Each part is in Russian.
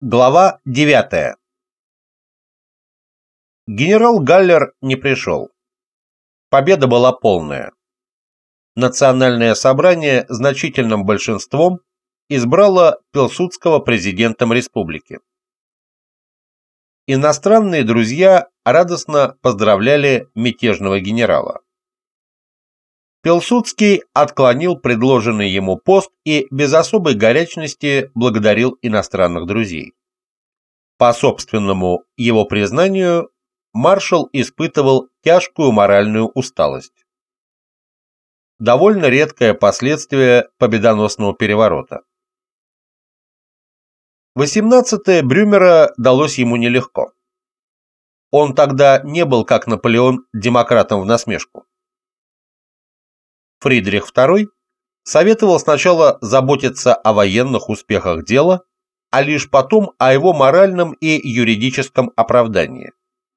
Глава 9. Генерал Галлер не пришел. Победа была полная. Национальное собрание значительным большинством избрало Пилсудского президентом республики. Иностранные друзья радостно поздравляли мятежного генерала. Пилсудский отклонил предложенный ему пост и без особой горячности благодарил иностранных друзей. По собственному его признанию, маршал испытывал тяжкую моральную усталость. Довольно редкое последствие победоносного переворота. 18-е Брюмера далось ему нелегко. Он тогда не был, как Наполеон, демократом в насмешку. Фридрих II советовал сначала заботиться о военных успехах дела, а лишь потом о его моральном и юридическом оправдании.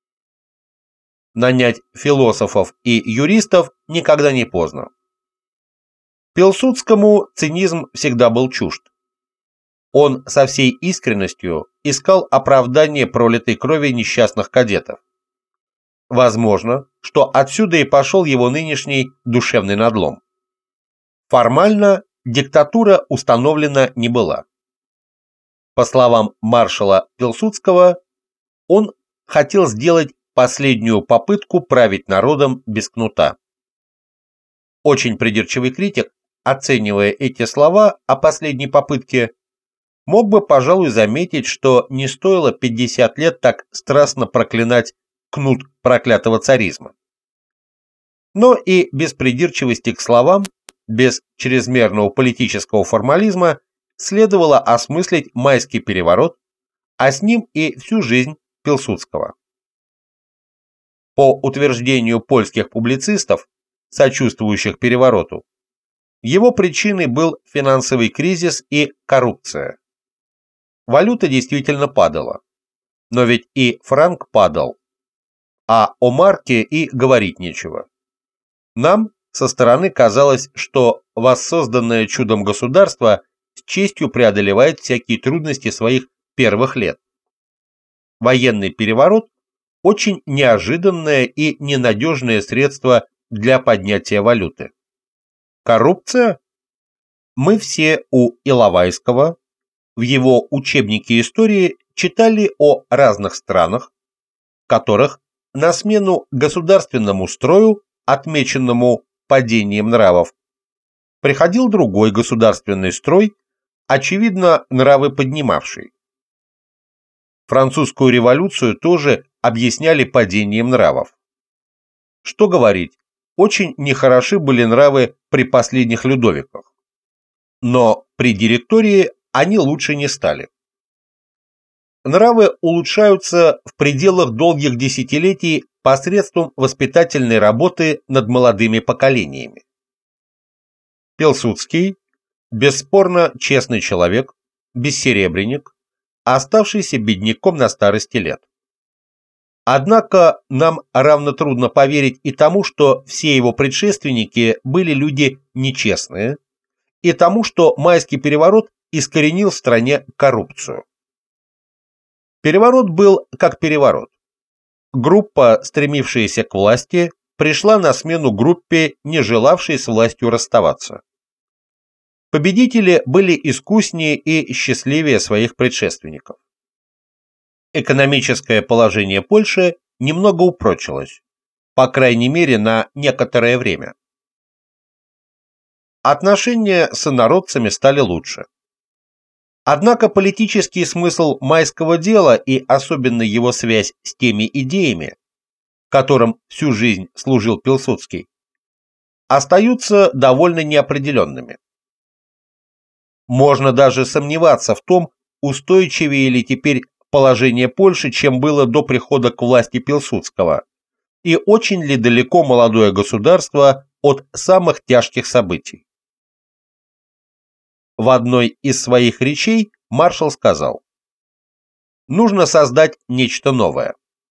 Нанять философов и юристов никогда не поздно. Пилсудскому цинизм всегда был чужд. Он со всей искренностью искал оправдание пролитой крови несчастных кадетов. Возможно, что отсюда и пошел его нынешний душевный надлом. Формально диктатура установлена не была. По словам маршала Пилсудского, он хотел сделать последнюю попытку править народом без кнута. Очень придирчивый критик, оценивая эти слова о последней попытке, мог бы, пожалуй, заметить, что не стоило 50 лет так страстно проклинать кнут проклятого царизма. Но и без придирчивости к словам, без чрезмерного политического формализма следовало осмыслить майский переворот, а с ним и всю жизнь Пилсудского. По утверждению польских публицистов, сочувствующих перевороту, его причиной был финансовый кризис и коррупция. Валюта действительно падала, но ведь и франк падал, а о марке и говорить нечего. Нам со стороны казалось, что воссозданное чудом государство с честью преодолевает всякие трудности своих первых лет. Военный переворот – очень неожиданное и ненадежное средство для поднятия валюты. Коррупция? Мы все у Иловайского в его учебнике истории читали о разных странах, в которых на смену государственному строю, отмеченному падением нравов, приходил другой государственный строй, очевидно, нравы поднимавший. Французскую революцию тоже объясняли падением нравов. Что говорить, очень нехороши были нравы при последних Людовиках. Но при директории они лучше не стали. Нравы улучшаются в пределах долгих десятилетий посредством воспитательной работы над молодыми поколениями. Пилсудский – бесспорно честный человек, бессеребренник, оставшийся бедняком на старости лет. Однако нам равно трудно поверить и тому, что все его предшественники были люди нечестные, и тому, что майский переворот искоренил в стране коррупцию. Переворот был как переворот. Группа, стремившаяся к власти, пришла на смену группе, не желавшей с властью расставаться. Победители были искуснее и счастливее своих предшественников. Экономическое положение Польши немного упрочилось, по крайней мере на некоторое время. Отношения с инородцами стали лучше. Однако политический смысл майского дела и особенно его связь с теми идеями, которым всю жизнь служил Пилсудский, остаются довольно неопределенными. Можно даже сомневаться в том, устойчивее ли теперь положение Польши, чем было до прихода к власти Пилсудского, и очень ли далеко молодое государство от самых тяжких событий. В одной из своих речей маршал сказал: «Нужно создать нечто новое».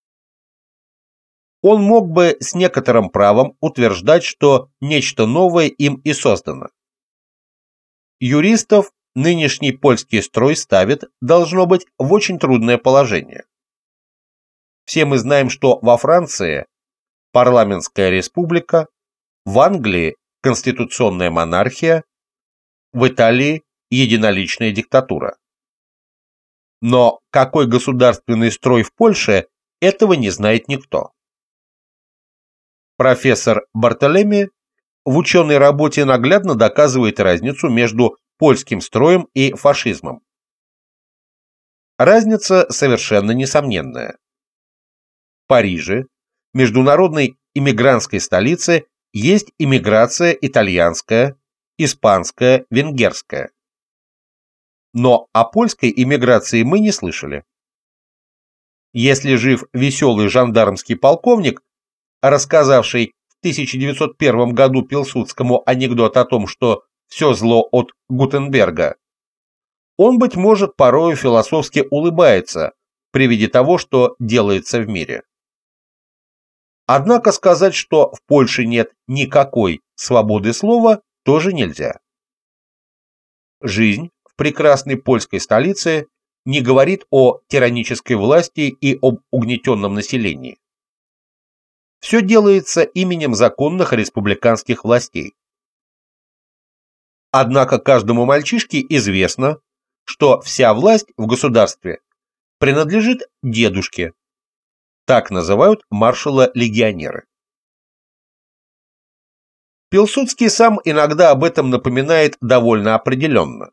Он мог бы с некоторым правом утверждать, что нечто новое им и создано. Юристов нынешний польский строй ставит, должно быть, в очень трудное положение. Все мы знаем, что во Франции парламентская республика, в Англии конституционная монархия, в Италии единоличная диктатура. Но какой государственный строй в Польше, этого не знает никто. Профессор Бартолеми в ученой работе наглядно доказывает разницу между польским строем и фашизмом. Разница совершенно несомненная. В Париже, международной иммигрантской столице, есть иммиграция итальянская, испанская, венгерская. Но о польской иммиграции мы не слышали. Если жив веселый жандармский полковник, рассказавший в 1901 году Пилсудскому анекдот о том, что все зло от Гутенберга, он, быть может, порою философски улыбается при виде того, что делается в мире. Однако сказать, что в Польше нет никакой свободы слова, тоже нельзя. Жизнь в прекрасной польской столице не говорит о тиранической власти и об угнетенном населении. Все делается именем законных республиканских властей. Однако каждому мальчишке известно, что вся власть в государстве принадлежит дедушке. Так называют маршала-легионеры. Пилсудский сам иногда об этом напоминает довольно определенно.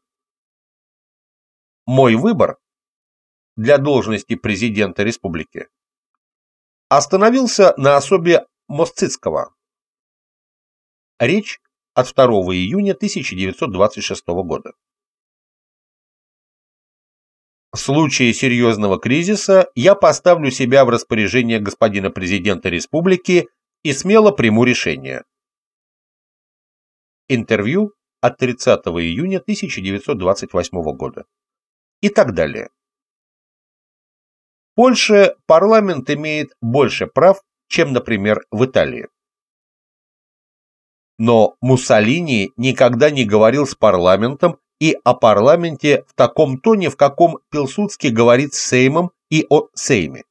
Мой выбор для должности президента республики остановился на особе Мосцицкого. Речь от 2 июня 1926 года. В случае серьезного кризиса я поставлю себя в распоряжение господина президента республики и смело приму решение. Интервью от 30 июня 1928 года. И так далее. В Польше парламент имеет больше прав, чем, например, в Италии. Но Муссолини никогда не говорил с парламентом и о парламенте в таком тоне, в каком Пилсудский говорит с Сеймом и о Сейме.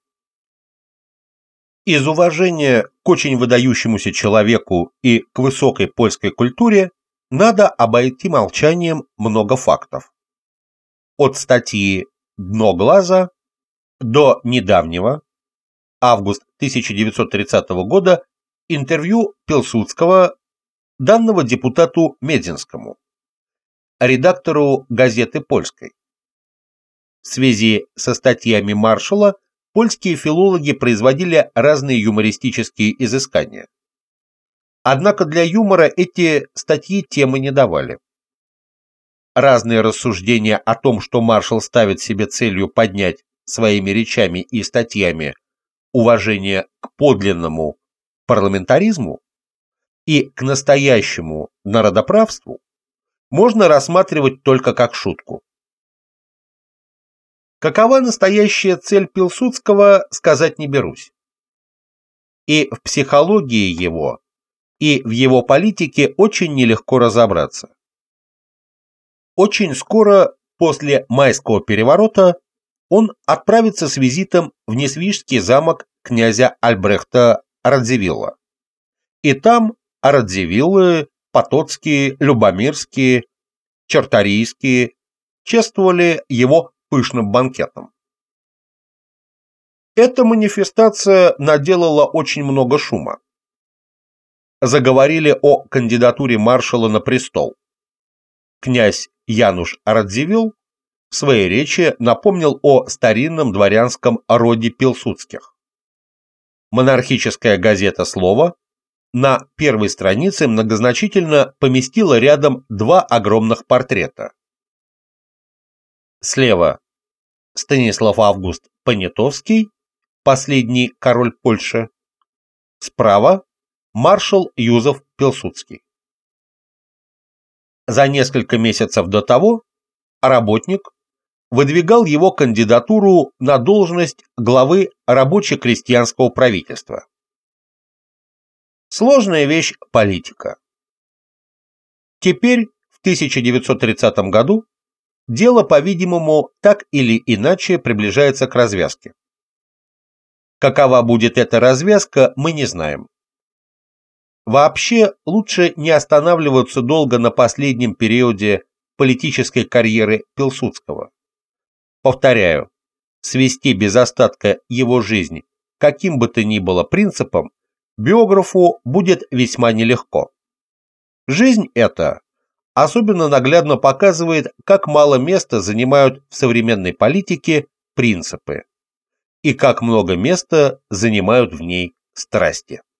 Из уважения к очень выдающемуся человеку и к высокой польской культуре надо обойти молчанием много фактов. От статьи «Дно глаза» до недавнего, август 1930 года, интервью Пилсудского, данного депутату Медзинскому, редактору газеты «Польской». В связи со статьями Маршала польские филологи производили разные юмористические изыскания. Однако для юмора эти статьи темы не давали. Разные рассуждения о том, что маршал ставит себе целью поднять своими речами и статьями уважение к подлинному парламентаризму и к настоящему народоправству, можно рассматривать только как шутку. Какова настоящая цель Пилсудского, сказать не берусь. И в психологии его, и в его политике очень нелегко разобраться. Очень скоро после Майского переворота он отправится с визитом в Несвижский замок князя Альбрехта Радзивилла. И там Радзивиллы, Потоцкие, Любомирские, Чарторийские чествовали его пышным банкетом. Эта манифестация наделала очень много шума. Заговорили о кандидатуре маршала на престол. Князь Януш Радзивилл в своей речи напомнил о старинном дворянском роде Пилсудских. Монархическая газета «Слово» на первой странице многозначительно поместила рядом два огромных портрета. Слева Станислав Август Понятовский, последний король Польши. Справа маршал Юзеф Пилсудский. За несколько месяцев до того работник выдвигал его кандидатуру на должность главы рабоче-крестьянского правительства. Сложная вещь политика. Теперь, в 1930 году, дело, по-видимому, так или иначе приближается к развязке. Какова будет эта развязка, мы не знаем. Вообще, лучше не останавливаться долго на последнем периоде политической карьеры Пилсудского. Повторяю, свести без остатка его жизнь каким бы то ни было принципом биографу будет весьма нелегко. Жизнь эта особенно наглядно показывает, как мало места занимают в современной политике принципы и как много места занимают в ней страсти.